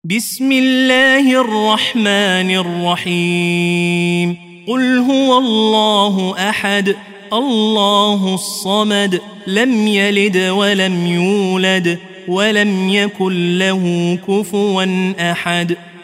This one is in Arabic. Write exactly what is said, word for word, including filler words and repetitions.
بسم الله الرحمن الرحيم قل هو الله أحد الله الصمد لم يلد ولم يولد ولم يكن له كفوا أحد